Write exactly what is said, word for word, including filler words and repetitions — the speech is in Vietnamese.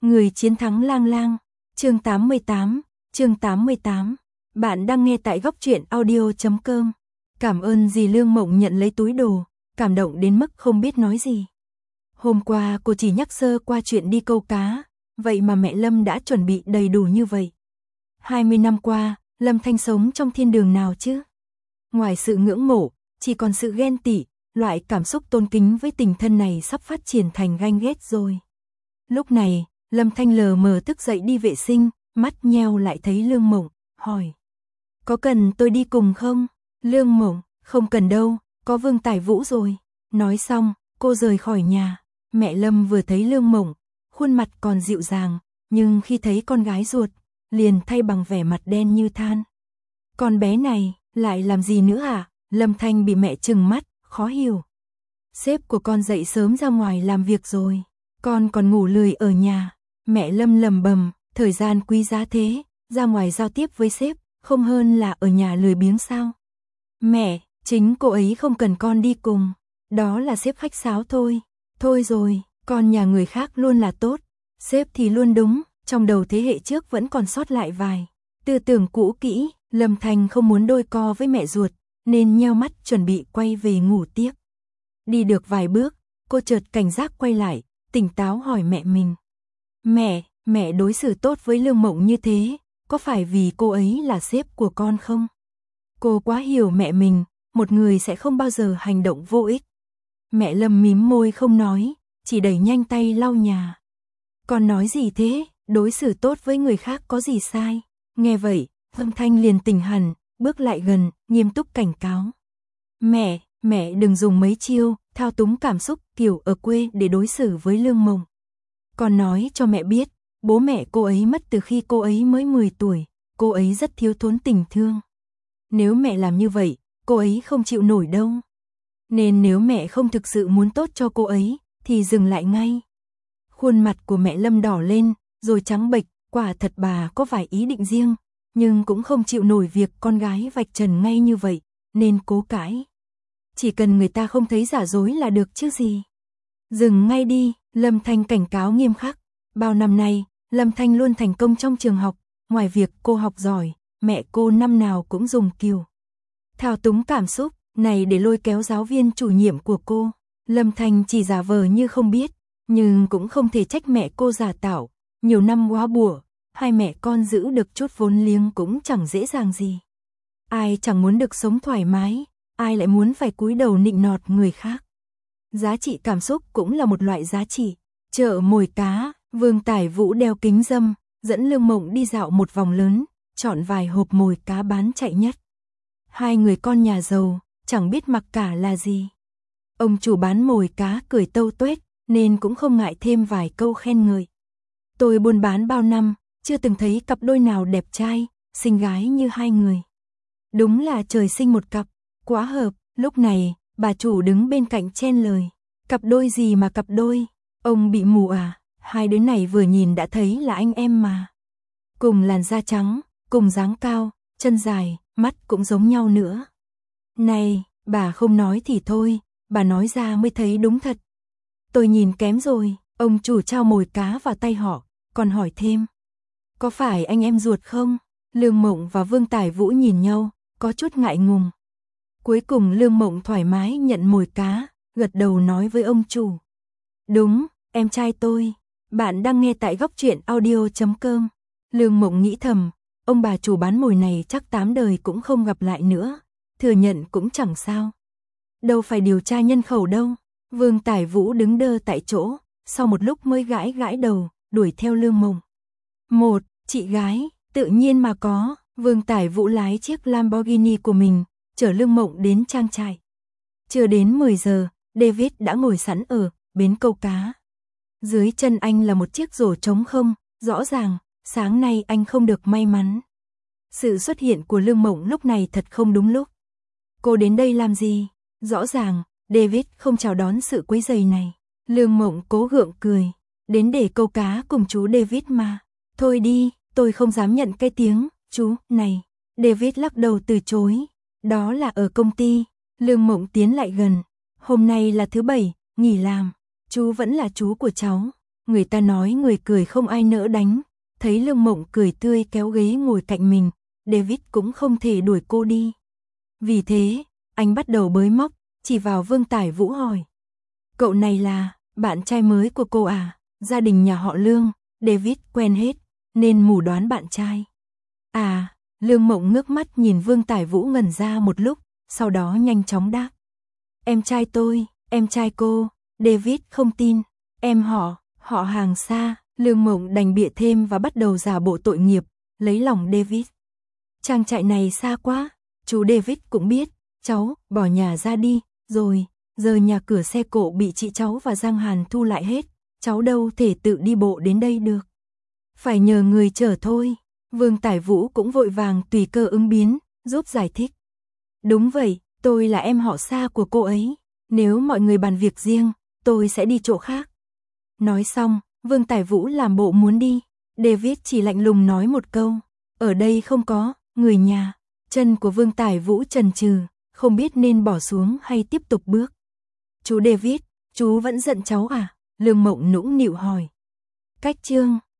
Người chiến thắng lang lang. Chương tám mươi tám, chương tám mươi tám. Bạn đang nghe tại góc truyện audio chấm com. Cảm ơn dì Lương Mộng nhận lấy túi đồ, cảm động đến mức không biết nói gì. Hôm qua cô chỉ nhắc sơ qua chuyện đi câu cá, vậy mà mẹ Lâm đã chuẩn bị đầy đủ như vậy. hai mươi năm qua, Lâm Thanh sống trong thiên đường nào chứ? Ngoài sự ngưỡng mộ, chỉ còn sự ghen tị, loại cảm xúc tôn kính với tình thân này sắp phát triển thành ganh ghét rồi. Lúc này, Lâm Thanh lờ mờ thức dậy đi vệ sinh, mắt nheo lại thấy Lương Mộng, hỏi. Có cần tôi đi cùng không? Lương Mộng, không cần đâu, có Vương Tài Vũ rồi. Nói xong, cô rời khỏi nhà. Mẹ Lâm vừa thấy Lương Mộng, khuôn mặt còn dịu dàng, nhưng khi thấy con gái ruột, liền thay bằng vẻ mặt đen như than. Con bé này, lại làm gì nữa à? Lâm Thanh bị mẹ trừng mắt, khó hiểu. Sếp của con dậy sớm ra ngoài làm việc rồi, con còn ngủ lười ở nhà. Mẹ Lâm lầm bầm, thời gian quý giá thế, ra ngoài giao tiếp với sếp, không hơn là ở nhà lười biếng sao? Mẹ, chính cô ấy không cần con đi cùng, đó là sếp khách sáo thôi. Thôi rồi, con nhà người khác luôn là tốt, sếp thì luôn đúng, trong đầu thế hệ trước vẫn còn sót lại vài tư tưởng cũ kỹ. Lâm Thanh không muốn đôi co với mẹ ruột, nên nheo mắt chuẩn bị quay về ngủ tiếp. Đi được vài bước, cô chợt cảnh giác quay lại, tỉnh táo hỏi mẹ mình. Mẹ, mẹ đối xử tốt với Lương Mộng như thế, có phải vì cô ấy là sếp của con không? Cô quá hiểu mẹ mình, một người sẽ không bao giờ hành động vô ích. Mẹ Lâm mím môi không nói, chỉ đẩy nhanh tay lau nhà. Con nói gì thế, đối xử tốt với người khác có gì sai? Nghe vậy, Lâm Thanh liền tỉnh hẳn, bước lại gần, nghiêm túc cảnh cáo. Mẹ, mẹ đừng dùng mấy chiêu thao túng cảm xúc kiểu ở quê để đối xử với Lương Mộng. Con nói cho mẹ biết, bố mẹ cô ấy mất từ khi cô ấy mới mười tuổi, cô ấy rất thiếu thốn tình thương. Nếu mẹ làm như vậy, cô ấy không chịu nổi đâu. Nên nếu mẹ không thực sự muốn tốt cho cô ấy, thì dừng lại ngay. Khuôn mặt của mẹ Lâm đỏ lên, rồi trắng bệch, quả thật bà có vài ý định riêng, nhưng cũng không chịu nổi việc con gái vạch trần ngay như vậy, nên cố cãi. Chỉ cần người ta không thấy giả dối là được chứ gì. Dừng ngay đi, Lâm Thanh cảnh cáo nghiêm khắc. Bao năm nay, Lâm Thanh luôn thành công trong trường học, ngoài việc cô học giỏi, mẹ cô năm nào cũng dùng kiểu thao túng cảm xúc này để lôi kéo giáo viên chủ nhiệm của cô. Lâm Thanh chỉ giả vờ như không biết, nhưng cũng không thể trách mẹ cô giả tạo. Nhiều năm quá bủa, hai mẹ con giữ được chút vốn liếng cũng chẳng dễ dàng gì. Ai chẳng muốn được sống thoải mái, ai lại muốn phải cúi đầu nịnh nọt người khác. Giá trị cảm xúc cũng là một loại giá trị. Chợ mồi cá, Vương Tài Vũ đeo kính râm, dẫn Lương Mộng đi dạo một vòng lớn, chọn vài hộp mồi cá bán chạy nhất. Hai người con nhà giàu, chẳng biết mặc cả là gì. Ông chủ bán mồi cá cười tâu tuét, nên cũng không ngại thêm vài câu khen ngợi. Tôi buôn bán bao năm, chưa từng thấy cặp đôi nào đẹp trai, xinh gái như hai người. Đúng là trời sinh một cặp, quá hợp. Lúc này, bà chủ đứng bên cạnh chen lời. Cặp đôi gì mà cặp đôi? Ông bị mù à? Hai đứa này vừa nhìn đã thấy là anh em mà. Cùng làn da trắng, cùng dáng cao, chân dài, mắt cũng giống nhau nữa. Này, bà không nói thì thôi, bà nói ra mới thấy đúng thật. Tôi nhìn kém rồi, ông chủ trao mồi cá vào tay họ, còn hỏi thêm. Có phải anh em ruột không? Lương Mộng và Vương Tài Vũ nhìn nhau, có chút ngại ngùng. Cuối cùng Lương Mộng thoải mái nhận mồi cá, gật đầu nói với ông chủ. Đúng, em trai tôi. Bạn đang nghe tại góc truyện audio chấm com. Lương Mộng nghĩ thầm, ông bà chủ bán mồi này chắc tám đời cũng không gặp lại nữa. Thừa nhận cũng chẳng sao. Đâu phải điều tra nhân khẩu đâu. Vương Tài Vũ đứng đơ tại chỗ, sau một lúc mới gãi gãi đầu, đuổi theo Lương Mộng. Một, chị gái, tự nhiên mà có. Vương Tài Vũ lái chiếc Lamborghini của mình, chở Lương Mộng đến trang trại. Chưa đến mười giờ, David đã ngồi sẵn ở bến câu cá. Dưới chân anh là một chiếc rổ trống không, rõ ràng, sáng nay anh không được may mắn. Sự xuất hiện của Lương Mộng lúc này thật không đúng lúc. Cô đến đây làm gì? Rõ ràng, David không chào đón sự quấy rầy này. Lương Mộng cố gượng cười. Đến để câu cá cùng chú David mà. Thôi đi, tôi không dám nhận cái tiếng, chú, này. David lắc đầu từ chối. Đó là ở công ty. Lương Mộng tiến lại gần. Hôm nay là thứ bảy, nghỉ làm. Chú vẫn là chú của cháu. người ta nói người cười không ai nỡ đánh, thấy Lương Mộng cười tươi kéo ghế ngồi cạnh mình, David cũng không thể đuổi cô đi. Vì thế, anh bắt đầu bới móc, chỉ vào Vương Tải Vũ hỏi. Cậu này là bạn trai mới của cô à? Gia đình nhà họ Lương, David quen hết, nên mù đoán bạn trai. À, Lương Mộng ngước mắt nhìn Vương Tải Vũ ngẩn ra một lúc, sau đó nhanh chóng đáp. Em trai tôi, em trai cô, David không tin, em họ, họ hàng xa, Lương Mộng đành bịa thêm và bắt đầu giả bộ tội nghiệp, lấy lòng David. Trang trại này xa quá, chú David cũng biết, cháu bỏ nhà ra đi, rồi, giờ nhà cửa xe cộ bị chị cháu và Giang Hàn thu lại hết, cháu đâu thể tự đi bộ đến đây được. Phải nhờ người chở thôi. Vương Tải Vũ cũng vội vàng tùy cơ ứng biến, giúp giải thích. Đúng vậy, tôi là em họ xa của cô ấy, nếu mọi người bàn việc riêng, tôi sẽ đi chỗ khác. Nói xong, Vương Tải Vũ làm bộ muốn đi, David chỉ lạnh lùng nói một câu, ở đây không có người nhà. Chân của Vương Tải Vũ chần chừ, không biết nên bỏ xuống hay tiếp tục bước. Chú David, chú vẫn giận cháu à? Lương Mộng nũng nịu hỏi. Cách chương